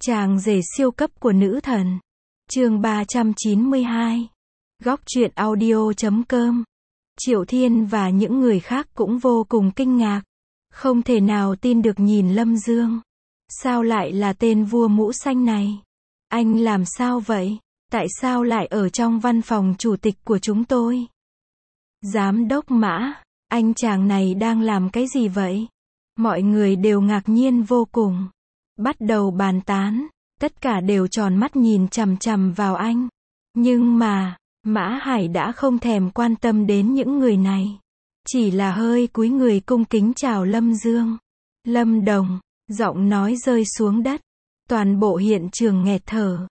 Chàng rể siêu cấp của nữ thần. Chương 392. Góc truyện audio.com. Triệu Thiên và những người khác cũng vô cùng kinh ngạc. Không thể nào tin được nhìn Lâm Dương. Sao lại là tên vua mũ xanh này? Anh làm sao vậy? Tại sao lại ở trong văn phòng chủ tịch của chúng tôi? Giám đốc Mã, anh chàng này đang làm cái gì vậy? Mọi người đều ngạc nhiên vô cùng. Bắt đầu bàn tán, tất cả đều tròn mắt nhìn chằm chằm vào anh. Nhưng mà, Mã Hải đã không thèm quan tâm đến những người này. Chỉ là hơi cúi người cung kính chào Lâm Dương. Lâm Đồng, giọng nói rơi xuống đất. Toàn bộ hiện trường nghẹt thở.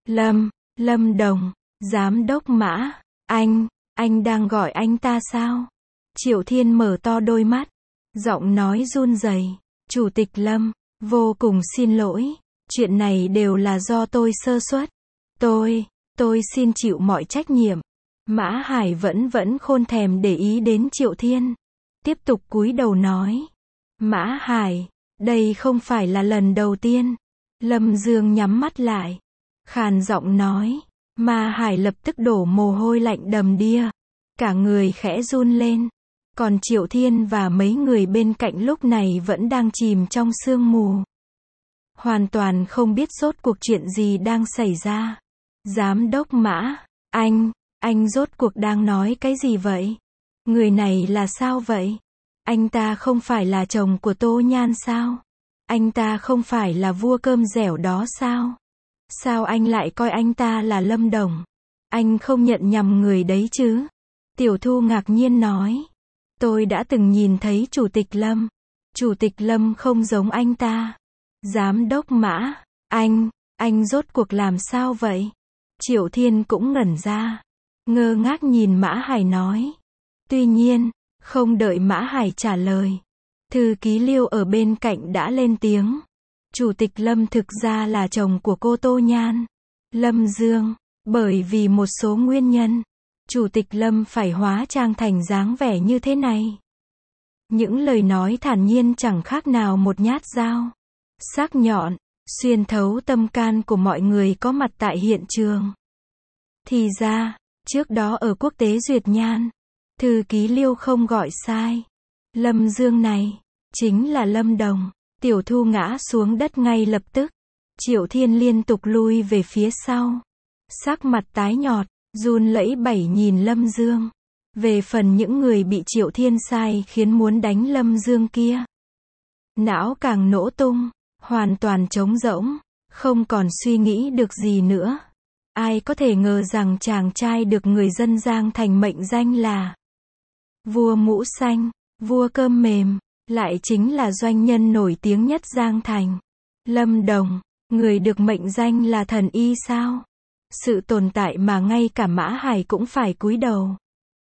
Lâm Đồng, giám đốc Mã, anh đang gọi anh ta sao? Triệu Thiên mở to đôi mắt. Giọng nói run rẩy. Chủ tịch Lâm, vô cùng xin lỗi. Chuyện này đều là do tôi sơ suất. Tôi xin chịu mọi trách nhiệm. Mã Hải vẫn khôn thèm để ý đến Triệu Thiên. Tiếp tục cúi đầu nói. Mã Hải, đây không phải là lần đầu tiên. Lâm Dương nhắm mắt lại. Khàn giọng nói. Mã Hải lập tức đổ mồ hôi lạnh đầm đìa. Cả người khẽ run lên. Còn Triệu Thiên và mấy người bên cạnh lúc này vẫn đang chìm trong sương mù. Hoàn toàn không biết rốt cuộc chuyện gì đang xảy ra. Giám đốc Mã, anh rốt cuộc đang nói cái gì vậy? Người này là sao vậy? Anh ta không phải là chồng của Tô Nhan sao? Anh ta không phải là vua cơm dẻo đó sao? Sao anh lại coi anh ta là Lâm Đồng? Anh không nhận nhầm người đấy chứ? Tiểu Thu ngạc nhiên nói. Tôi đã từng nhìn thấy Chủ tịch Lâm. Chủ tịch Lâm không giống anh ta. Giám đốc Mã, anh rốt cuộc làm sao vậy? Triệu Thiên cũng ngẩn ra. Ngơ ngác nhìn Mã Hải nói. Tuy nhiên, không đợi Mã Hải trả lời. Thư ký Liêu ở bên cạnh đã lên tiếng. Chủ tịch Lâm thực ra là chồng của cô Tô Nhan. Lâm Dương, bởi vì một số nguyên nhân. Chủ tịch Lâm phải hóa trang thành dáng vẻ như thế này. Những lời nói thản nhiên chẳng khác nào một nhát dao. Sắc nhọn, xuyên thấu tâm can của mọi người có mặt tại hiện trường. Thì ra, trước đó ở quốc tế duyệt nhan, thư ký Liêu không gọi sai. Lâm Dương này, chính là Lâm Đồng. Tiểu Thu ngã xuống đất ngay lập tức. Triệu Thiên liên tục lui về phía sau. Sắc mặt tái nhợt, run lẩy bẩy nhìn Lâm Dương. Về phần những người bị Triệu Thiên sai khiến muốn đánh Lâm Dương kia. Não càng nổ tung, hoàn toàn trống rỗng, không còn suy nghĩ được gì nữa. Ai có thể ngờ rằng chàng trai được người dân Giang Thành mệnh danh là vua mũ xanh, vua cơm mềm, lại chính là doanh nhân nổi tiếng nhất Giang Thành. Lâm Đồng, người được mệnh danh là thần y sao? Sự tồn tại mà ngay cả Mã Hải cũng phải cúi đầu.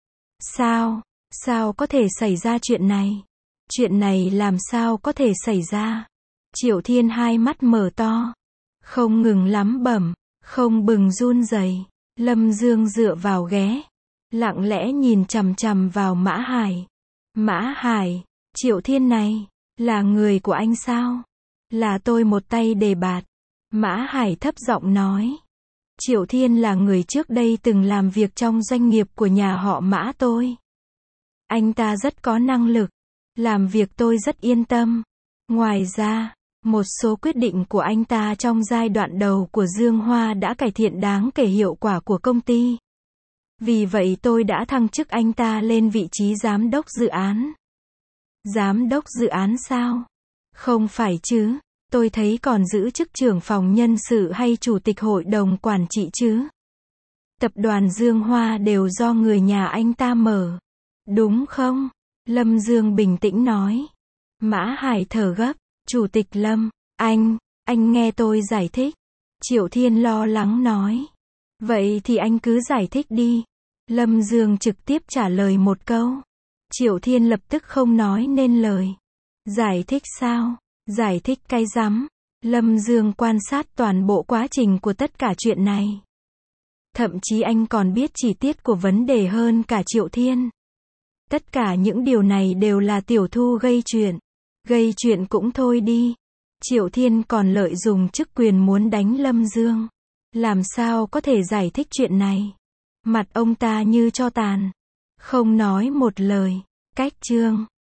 Sao có thể xảy ra chuyện này? Chuyện này làm sao có thể xảy ra? Triệu Thiên hai mắt mở to, không ngừng lắm bẩm, không bừng run rẩy. Lâm Dương dựa vào ghế, lặng lẽ nhìn chằm chằm vào Mã Hải. Mã Hải, Triệu Thiên này, là người của anh sao? Là tôi một tay đề bạt. Mã Hải thấp giọng nói. Triệu Thiên là người trước đây từng làm việc trong doanh nghiệp của nhà họ Mã tôi. Anh ta rất có năng lực, làm việc tôi rất yên tâm. Ngoài ra, một số quyết định của anh ta trong giai đoạn đầu của Dương Hoa đã cải thiện đáng kể hiệu quả của công ty. Vì vậy tôi đã thăng chức anh ta lên vị trí giám đốc dự án. Giám đốc dự án sao? Không phải chứ, tôi thấy còn giữ chức trưởng phòng nhân sự hay chủ tịch hội đồng quản trị chứ. Tập đoàn Dương Hoa đều do người nhà anh ta mở. Đúng không? Lâm Dương bình tĩnh nói. Mã Hải thở gấp. Chủ tịch Lâm, anh nghe tôi giải thích. Triệu Thiên lo lắng nói. Vậy thì anh cứ giải thích đi. Lâm Dương trực tiếp trả lời một câu. Triệu Thiên lập tức không nói nên lời. Giải thích sao? Giải thích cái rắm. Lâm Dương quan sát toàn bộ quá trình của tất cả chuyện này. Thậm chí anh còn biết chi tiết của vấn đề hơn cả Triệu Thiên. Tất cả những điều này đều là Tiểu Thu gây chuyện. Gây chuyện cũng thôi đi. Triệu Thiên còn lợi dụng chức quyền muốn đánh Lâm Dương. Làm sao có thể giải thích chuyện này? Mặt ông ta như tro tàn. Không nói một lời. Cách chương